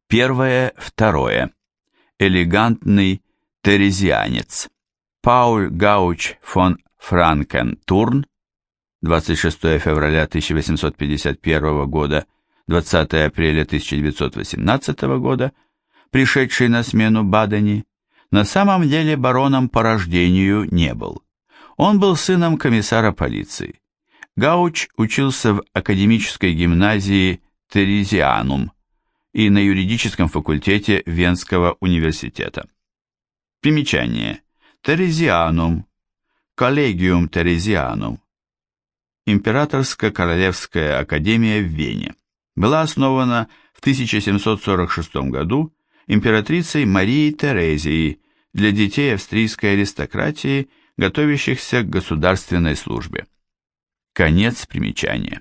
Первое, второе. Элегантный терезианец. Пауль Гауч фон Франкентурн, 26 февраля 1851 года, 20 апреля 1918 года, пришедший на смену Бадени, на самом деле бароном по рождению не был. Он был сыном комиссара полиции. Гауч учился в академической гимназии Терезианум и на юридическом факультете Венского университета. Примечание. Терезианум, Коллегиум Терезианум, Императорско-Королевская академия в Вене, была основана в 1746 году императрицей Марией Терезией для детей австрийской аристократии, готовящихся к государственной службе. Конец примечания.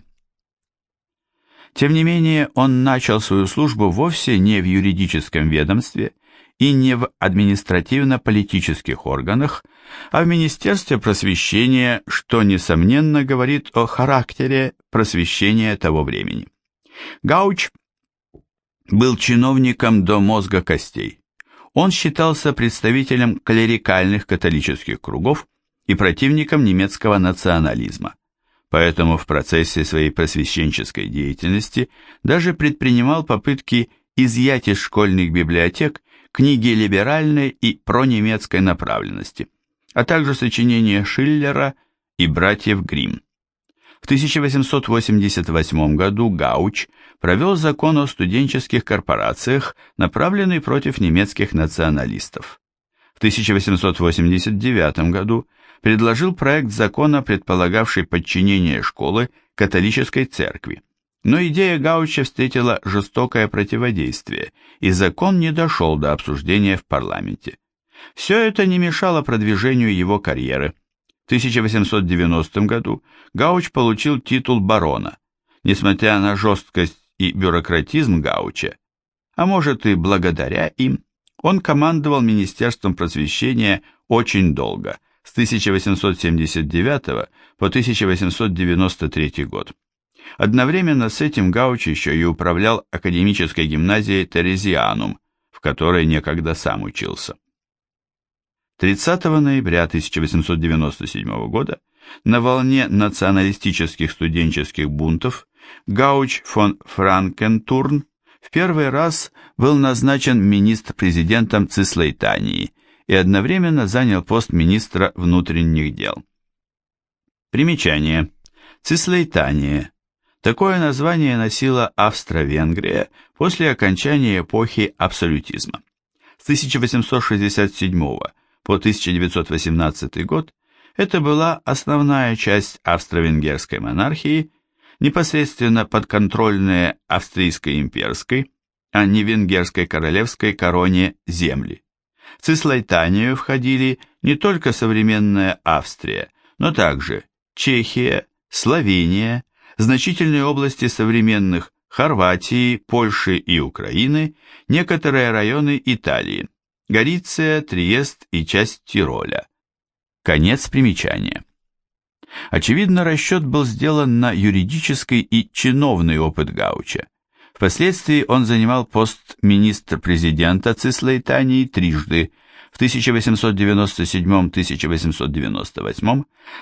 Тем не менее, он начал свою службу вовсе не в юридическом ведомстве и не в административно-политических органах, а в Министерстве просвещения, что, несомненно, говорит о характере просвещения того времени. Гауч был чиновником до мозга костей. Он считался представителем клерикальных католических кругов и противником немецкого национализма. Поэтому в процессе своей просвещенческой деятельности даже предпринимал попытки изъять из школьных библиотек книги либеральной и пронемецкой направленности, а также сочинения Шиллера и братьев Гримм. В 1888 году Гауч провел закон о студенческих корпорациях, направленный против немецких националистов. В 1889 году предложил проект закона, предполагавший подчинение школы католической церкви. Но идея Гауча встретила жестокое противодействие, и закон не дошел до обсуждения в парламенте. Все это не мешало продвижению его карьеры. В 1890 году Гауч получил титул барона, несмотря на жесткость и бюрократизм Гауча, а может и благодаря им, он командовал Министерством просвещения очень долго, с 1879 по 1893 год. Одновременно с этим Гауч еще и управлял академической гимназией Терезианум, в которой некогда сам учился. 30 ноября 1897 года на волне националистических студенческих бунтов Гауч фон Франкентурн в первый раз был назначен министр-президентом Цислейтании и одновременно занял пост министра внутренних дел. Примечание. Цислейтания. Такое название носила Австро-Венгрия после окончания эпохи абсолютизма. С 1867 по 1918 год это была основная часть австро-венгерской монархии, непосредственно подконтрольные австрийской имперской, а не венгерской королевской короне земли. В Цислейтанию входили не только современная Австрия, но также Чехия, Словения, значительные области современных Хорватии, Польши и Украины, некоторые районы Италии, Галиция, Триест и часть Тироля. Конец примечания. Очевидно, расчет был сделан на юридический и чиновный опыт Гауча. Впоследствии он занимал пост министра-президента Цислейтании трижды, в 1897-1898,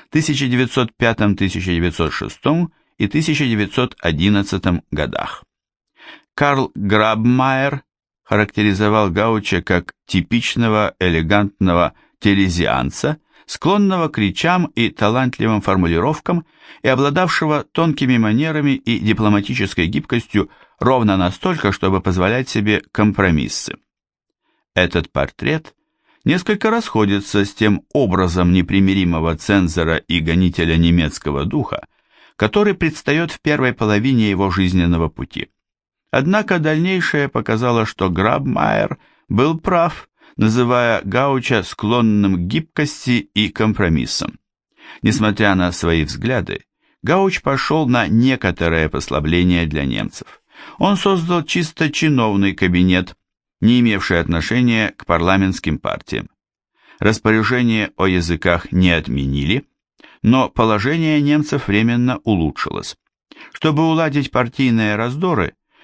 1905-1906 и 1911 годах. Карл Грабмайер характеризовал Гауча как типичного элегантного терезианца, склонного к речам и талантливым формулировкам и обладавшего тонкими манерами и дипломатической гибкостью ровно настолько, чтобы позволять себе компромиссы. Этот портрет несколько расходится с тем образом непримиримого цензора и гонителя немецкого духа, который предстает в первой половине его жизненного пути. Однако дальнейшее показало, что Грабмайер был прав, называя Гауча склонным к гибкости и компромиссам. Несмотря на свои взгляды, Гауч пошел на некоторое послабление для немцев. Он создал чисто чиновный кабинет, не имевший отношения к парламентским партиям. Распоряжение о языках не отменили, но положение немцев временно улучшилось. Чтобы уладить партийные раздоры,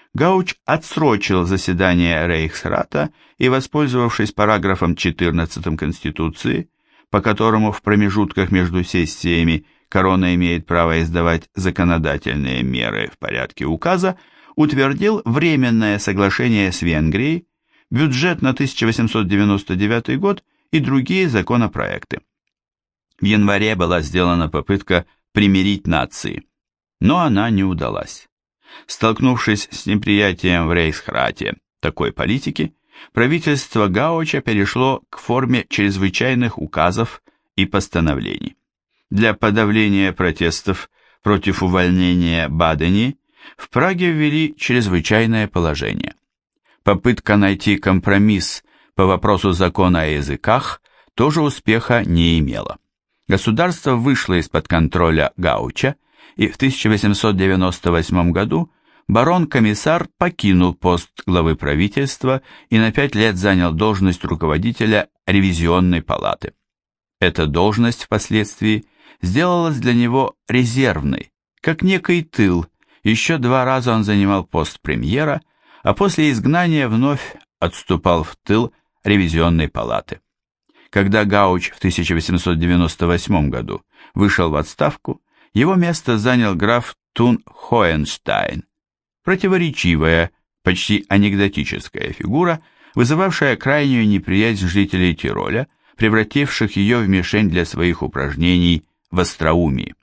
Гауч отсрочил заседание Рейхсрата и, воспользовавшись параграфом 14 Конституции, по которому в промежутках между сессиями корона имеет право издавать законодательные меры в порядке указа, утвердил Временное соглашение с Венгрией, бюджет на 1899 год и другие законопроекты. В январе была сделана попытка примирить нации, но она не удалась. Столкнувшись с неприятием в Рейхсрате такой политики, правительство Гауча перешло к форме чрезвычайных указов и постановлений. Для подавления протестов против увольнения Бадени в Праге ввели чрезвычайное положение. Попытка найти компромисс по вопросу закона о языках тоже успеха не имела. Государство вышло из-под контроля Гауча, и в 1898 году барон-комиссар покинул пост главы правительства и на 5 лет занял должность руководителя ревизионной палаты. Эта должность впоследствии сделалась для него резервной, как некий тыл. Еще 2 раза он занимал пост премьера, а после изгнания вновь отступал в тыл ревизионной палаты. Когда Гауч в 1898 году вышел в отставку, его место занял граф Тун Хоенштайн, противоречивая, почти анекдотическая фигура, вызывавшая крайнюю неприязнь жителей Тироля, превративших ее в мишень для своих упражнений в остроумии.